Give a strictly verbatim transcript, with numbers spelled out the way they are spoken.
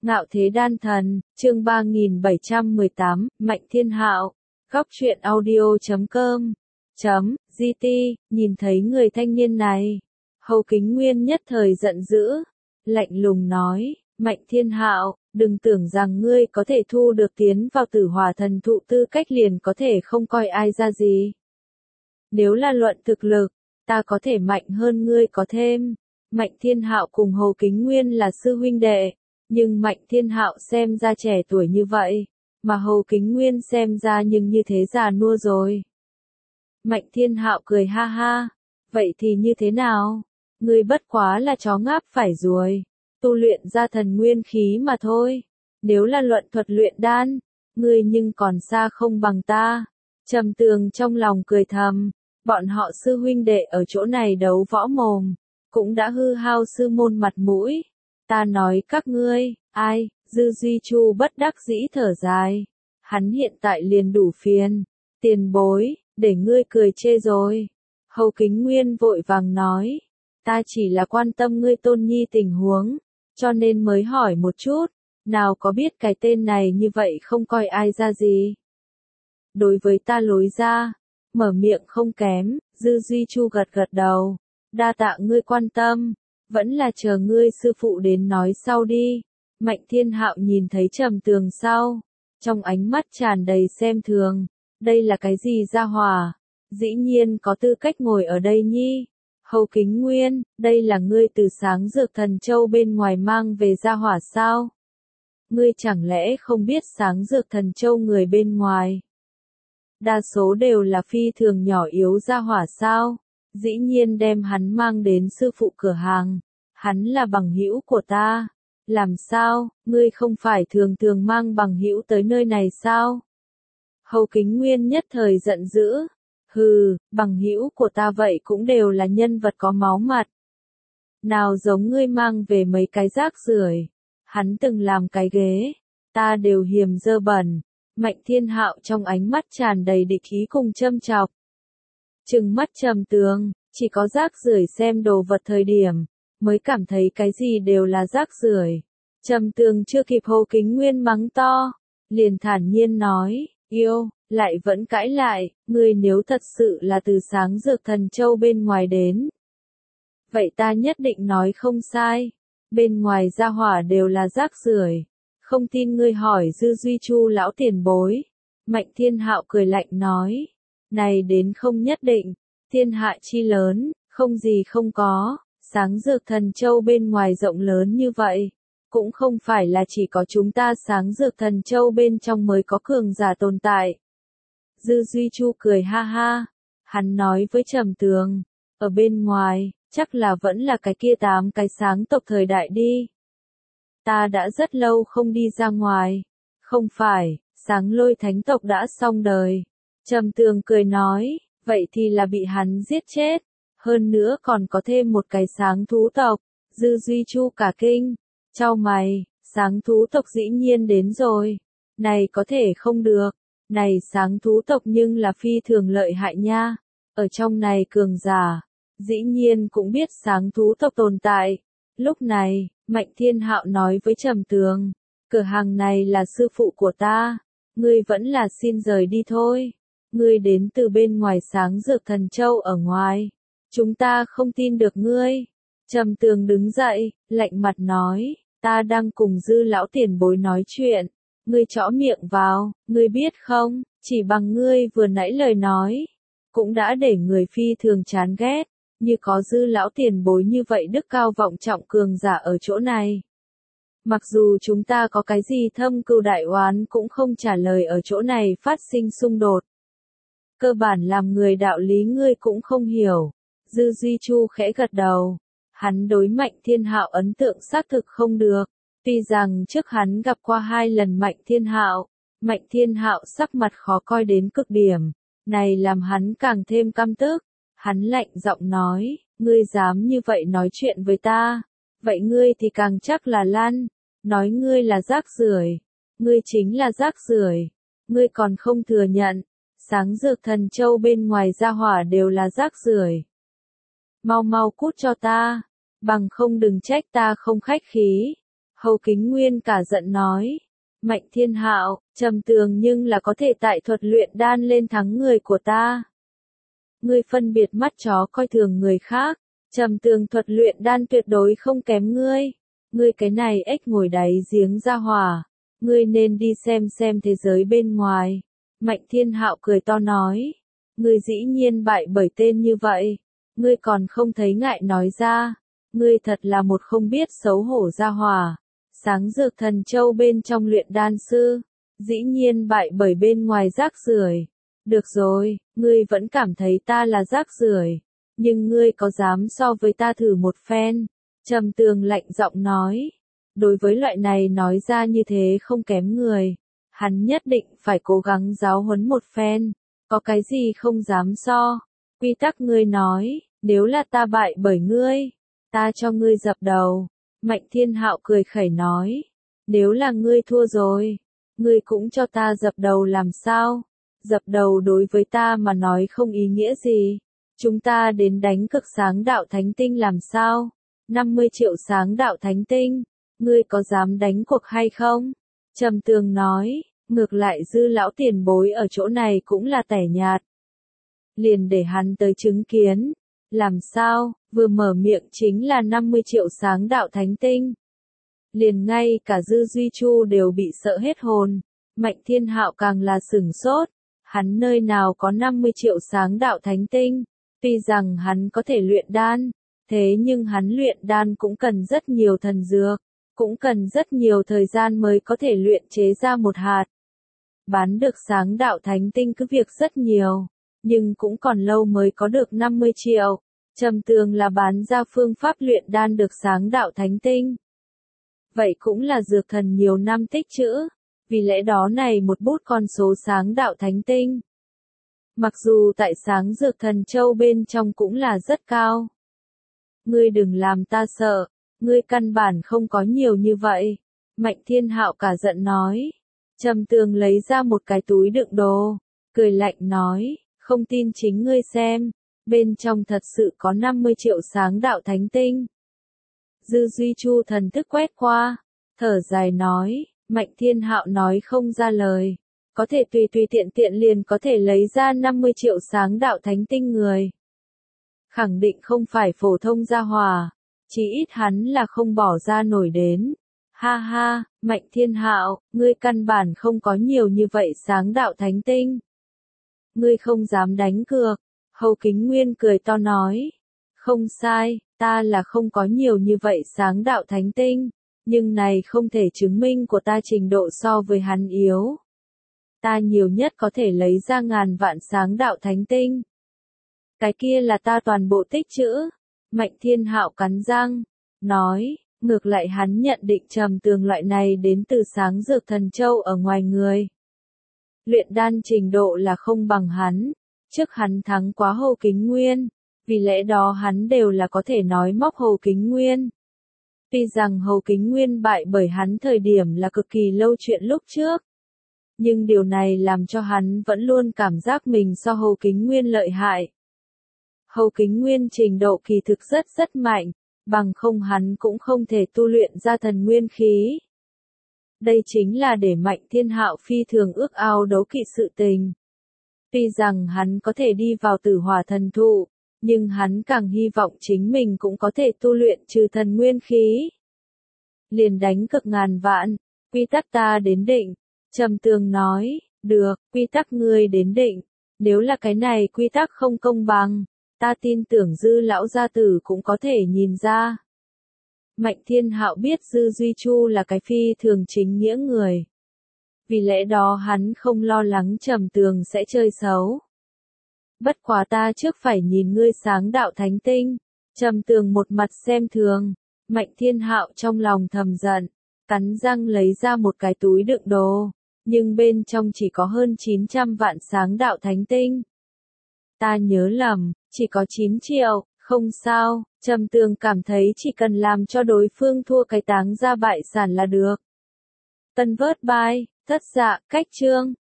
Ngạo thế đan thần, chương ba nghìn bảy trăm mười tám, Mạnh Thiên Hạo, góc truyện audio chấm com, chấm, giê tê, nhìn thấy người thanh niên này. Hầu Kính Nguyên nhất thời giận dữ, lạnh lùng nói, Mạnh Thiên Hạo, đừng tưởng rằng ngươi có thể thu được tiến vào Tử Hỏa Thần Thụ tư cách liền có thể không coi ai ra gì. Nếu là luận thực lực, ta có thể mạnh hơn ngươi có thêm. Mạnh Thiên Hạo cùng Hầu Kính Nguyên là sư huynh đệ, nhưng Mạnh Thiên Hạo xem ra trẻ tuổi như vậy, mà Hầu Kính Nguyên xem ra nhưng như thế già nua rồi. Mạnh Thiên Hạo cười ha ha, vậy thì như thế nào? Ngươi bất quá là chó ngáp phải ruồi, tu luyện ra thần nguyên khí mà thôi. Nếu là luận thuật luyện đan, ngươi nhưng còn xa không bằng ta. Trầm Tường trong lòng cười thầm, bọn họ sư huynh đệ ở chỗ này đấu võ mồm, cũng đã hư hao sư môn mặt mũi. Ta nói các ngươi, ai? Dư Duy Chu bất đắc dĩ thở dài. Hắn hiện tại liền đủ phiền. Tiền bối, để ngươi cười chê rồi. Hầu Kính Nguyên vội vàng nói, ta chỉ là quan tâm ngươi Tôn Nhi tình huống, cho nên mới hỏi một chút, nào có biết cái tên này như vậy không coi ai ra gì. Đối với ta lối ra, mở miệng không kém, Dư Duy Chu gật gật đầu, đa tạ ngươi quan tâm, vẫn là chờ ngươi sư phụ đến nói sau đi. Mạnh Thiên Hạo nhìn thấy Trầm Tường sau, trong ánh mắt tràn đầy xem thường, đây là cái gì gia hỏa, dĩ nhiên có tư cách ngồi ở đây nhi. Hầu Kính Nguyên, đây là ngươi từ sáng dược thần châu bên ngoài mang về gia hỏa sao? Ngươi chẳng lẽ không biết sáng dược thần châu người bên ngoài? Đa số đều là phi thường nhỏ yếu gia hỏa sao? Dĩ nhiên đem hắn mang đến sư phụ cửa hàng, hắn là bằng hữu của ta. Làm sao, ngươi không phải thường thường mang bằng hữu tới nơi này sao? Hầu Kính Nguyên nhất thời giận dữ, hừ, bằng hữu của ta vậy cũng đều là nhân vật có máu mặt. Nào giống ngươi mang về mấy cái rác rưởi, hắn từng làm cái ghế, ta đều hiềm dơ bẩn. Mạnh Thiên Hạo trong ánh mắt tràn đầy địch ý cùng châm chọc. Trừng mắt Trầm Tường, chỉ có rác rưởi xem đồ vật thời điểm, mới cảm thấy cái gì đều là rác rưởi. Trầm Tường chưa kịp Hầu Kính Nguyên mắng to, liền thản nhiên nói, yêu, lại vẫn cãi lại, ngươi nếu thật sự là từ sáng dược thần châu bên ngoài đến. Vậy ta nhất định nói không sai, bên ngoài gia hỏa đều là rác rưởi. Không tin ngươi hỏi Dư Duy Chu lão tiền bối. Mạnh Thiên Hạo cười lạnh nói, này đến không nhất định, thiên hạ chi lớn, không gì không có, sáng dược thần châu bên ngoài rộng lớn như vậy, cũng không phải là chỉ có chúng ta sáng dược thần châu bên trong mới có cường giả tồn tại. Dư Duy Chu cười ha ha, hắn nói với Trầm Tường, ở bên ngoài, chắc là vẫn là cái kia tám cái sáng tộc thời đại đi. Ta đã rất lâu không đi ra ngoài. Không phải, sáng lôi thánh tộc đã xong đời. Trầm Tường cười nói, vậy thì là bị hắn giết chết. Hơn nữa còn có thêm một cái sáng thú tộc. Dư Duy Chu cả kinh. Chau mày, sáng thú tộc dĩ nhiên đến rồi. Này có thể không được. Này sáng thú tộc nhưng là phi thường lợi hại nha. Ở trong này cường giả, dĩ nhiên cũng biết sáng thú tộc tồn tại. Lúc này, Mạnh Thiên Hạo nói với Trầm Tường, cửa hàng này là sư phụ của ta, ngươi vẫn là xin rời đi thôi. Ngươi đến từ bên ngoài sáng dược thần châu ở ngoài, chúng ta không tin được ngươi. Trầm Tường đứng dậy, lạnh mặt nói, ta đang cùng Dư lão tiền bối nói chuyện, ngươi chõ miệng vào, ngươi biết không, chỉ bằng ngươi vừa nãy lời nói, cũng đã để người phi thường chán ghét. Như có Dư lão tiền bối như vậy đức cao vọng trọng cường giả ở chỗ này. Mặc dù chúng ta có cái gì thâm cừu đại oán cũng không trả lời ở chỗ này phát sinh xung đột. Cơ bản làm người đạo lý ngươi cũng không hiểu. Dư Duy Chu khẽ gật đầu. Hắn đối Mạnh Thiên Hạo ấn tượng xác thực không được. Tuy rằng trước hắn gặp qua hai lần Mạnh Thiên Hạo, Mạnh Thiên Hạo sắc mặt khó coi đến cực điểm. Này làm hắn càng thêm căm tức. Hắn lạnh giọng nói, ngươi dám như vậy nói chuyện với ta, vậy ngươi thì càng chắc là lăn, nói ngươi là rác rưởi, ngươi chính là rác rưởi, ngươi còn không thừa nhận, sáng dược thần châu bên ngoài gia hỏa đều là rác rưởi. Mau mau cút cho ta, bằng không đừng trách ta không khách khí. Hầu Kính Nguyên cả giận nói. Mạnh Thiên Hạo, Trầm Tường nhưng là có thể tại thuật luyện đan lên thắng người của ta. Ngươi phân biệt mắt chó coi thường người khác, Trầm Tường thuật luyện đan tuyệt đối không kém ngươi. Ngươi cái này ếch ngồi đáy giếng ra hỏa, ngươi nên đi xem xem thế giới bên ngoài. Mạnh Thiên Hạo cười to nói, ngươi dĩ nhiên bại bởi tên như vậy, ngươi còn không thấy ngại nói ra, ngươi thật là một không biết xấu hổ ra hỏa. Sáng Dược Thần Châu bên trong luyện đan sư, dĩ nhiên bại bởi bên ngoài rác rưởi. Được rồi, ngươi vẫn cảm thấy ta là rác rưởi, nhưng ngươi có dám so với ta thử một phen? Trầm Tường lạnh giọng nói, đối với loại này nói ra như thế không kém người, hắn nhất định phải cố gắng giáo huấn một phen, có cái gì không dám so. Quy tắc ngươi nói, nếu là ta bại bởi ngươi, ta cho ngươi dập đầu. Mạnh Thiên Hạo cười khẩy nói, nếu là ngươi thua rồi, ngươi cũng cho ta dập đầu làm sao? Dập đầu đối với ta mà nói không ý nghĩa gì. Chúng ta đến đánh cực sáng đạo thánh tinh làm sao? năm mươi triệu sáng đạo thánh tinh, ngươi có dám đánh cuộc hay không? Trầm Tường nói, ngược lại Dư lão tiền bối ở chỗ này cũng là tẻ nhạt. Liền để hắn tới chứng kiến. Làm sao, vừa mở miệng chính là năm mươi triệu sáng đạo thánh tinh. Liền ngay cả Dư Duy Chu đều bị sợ hết hồn, Mạnh Thiên Hạo càng là sửng sốt, hắn nơi nào có năm mươi triệu sáng đạo thánh tinh, tuy rằng hắn có thể luyện đan, thế nhưng hắn luyện đan cũng cần rất nhiều thần dược, cũng cần rất nhiều thời gian mới có thể luyện chế ra một hạt. Bán được sáng đạo thánh tinh cứ việc rất nhiều, nhưng cũng còn lâu mới có được năm mươi triệu. Trầm Tường là bán ra phương pháp luyện đan được sáng đạo thánh tinh. Vậy cũng là dược thần nhiều năm tích trữ, vì lẽ đó này một bút con số sáng đạo thánh tinh. Mặc dù tại sáng Dược Thần Châu bên trong cũng là rất cao. Ngươi đừng làm ta sợ, ngươi căn bản không có nhiều như vậy. Mạnh Thiên Hạo cả giận nói. Trầm Tường lấy ra một cái túi đựng đồ, cười lạnh nói, không tin chính ngươi xem, bên trong thật sự có năm mươi triệu sáng đạo thánh tinh. Dư Duy Chu thần thức quét qua, thở dài nói, Mạnh Thiên Hạo nói không ra lời, có thể tùy tùy tiện tiện liền có thể lấy ra năm mươi triệu sáng đạo thánh tinh người. Khẳng định không phải phổ thông gia hỏa, chỉ ít hắn là không bỏ ra nổi đến. Ha ha, Mạnh Thiên Hạo, ngươi căn bản không có nhiều như vậy sáng đạo thánh tinh. Ngươi không dám đánh cược. Hầu Kính Nguyên cười to nói. Không sai, ta là không có nhiều như vậy sáng đạo thánh tinh, nhưng này không thể chứng minh của ta trình độ so với hắn yếu. Ta nhiều nhất có thể lấy ra ngàn vạn sáng đạo thánh tinh. Cái kia là ta toàn bộ tích trữ. Mạnh Thiên Hạo cắn răng, nói, ngược lại hắn nhận định Trầm Tường loại này đến từ sáng Dược Thần Châu ở ngoài người. Luyện đan trình độ là không bằng hắn, trước hắn thắng quá Hầu Kính Nguyên, vì lẽ đó hắn đều là có thể nói móc Hầu Kính Nguyên. Tuy rằng Hầu Kính Nguyên bại bởi hắn thời điểm là cực kỳ lâu chuyện lúc trước, nhưng điều này làm cho hắn vẫn luôn cảm giác mình so Hầu Kính Nguyên lợi hại. Hầu Kính Nguyên trình độ kỳ thực rất rất mạnh, bằng không hắn cũng không thể tu luyện ra thần nguyên khí. Đây chính là để Mạnh Thiên Hạo phi thường ước ao đấu kỵ sự tình. Tuy rằng hắn có thể đi vào Tử Hỏa Thần Thụ, nhưng hắn càng hy vọng chính mình cũng có thể tu luyện trừ thần nguyên khí. Liền đánh cực ngàn vạn, quy tắc ta đến định. Trầm Tường nói, được, quy tắc ngươi đến định. Nếu là cái này quy tắc không công bằng, ta tin tưởng Dư lão gia tử cũng có thể nhìn ra. Mạnh Thiên Hạo biết Dư Duy Chu là cái phi thường chính nghĩa người. Vì lẽ đó hắn không lo lắng Trầm Tường sẽ chơi xấu. Bất quá ta trước phải nhìn ngươi sáng đạo thánh tinh. Trầm Tường một mặt xem thường. Mạnh Thiên Hạo trong lòng thầm giận, cắn răng lấy ra một cái túi đựng đồ, nhưng bên trong chỉ có hơn chín trăm vạn sáng đạo thánh tinh. Ta nhớ lầm, chỉ có chín triệu, không sao. Trầm Tường cảm thấy chỉ cần làm cho đối phương thua cái táng ra bại sản là được. Tân vớt bài, thất dạ, cách chương.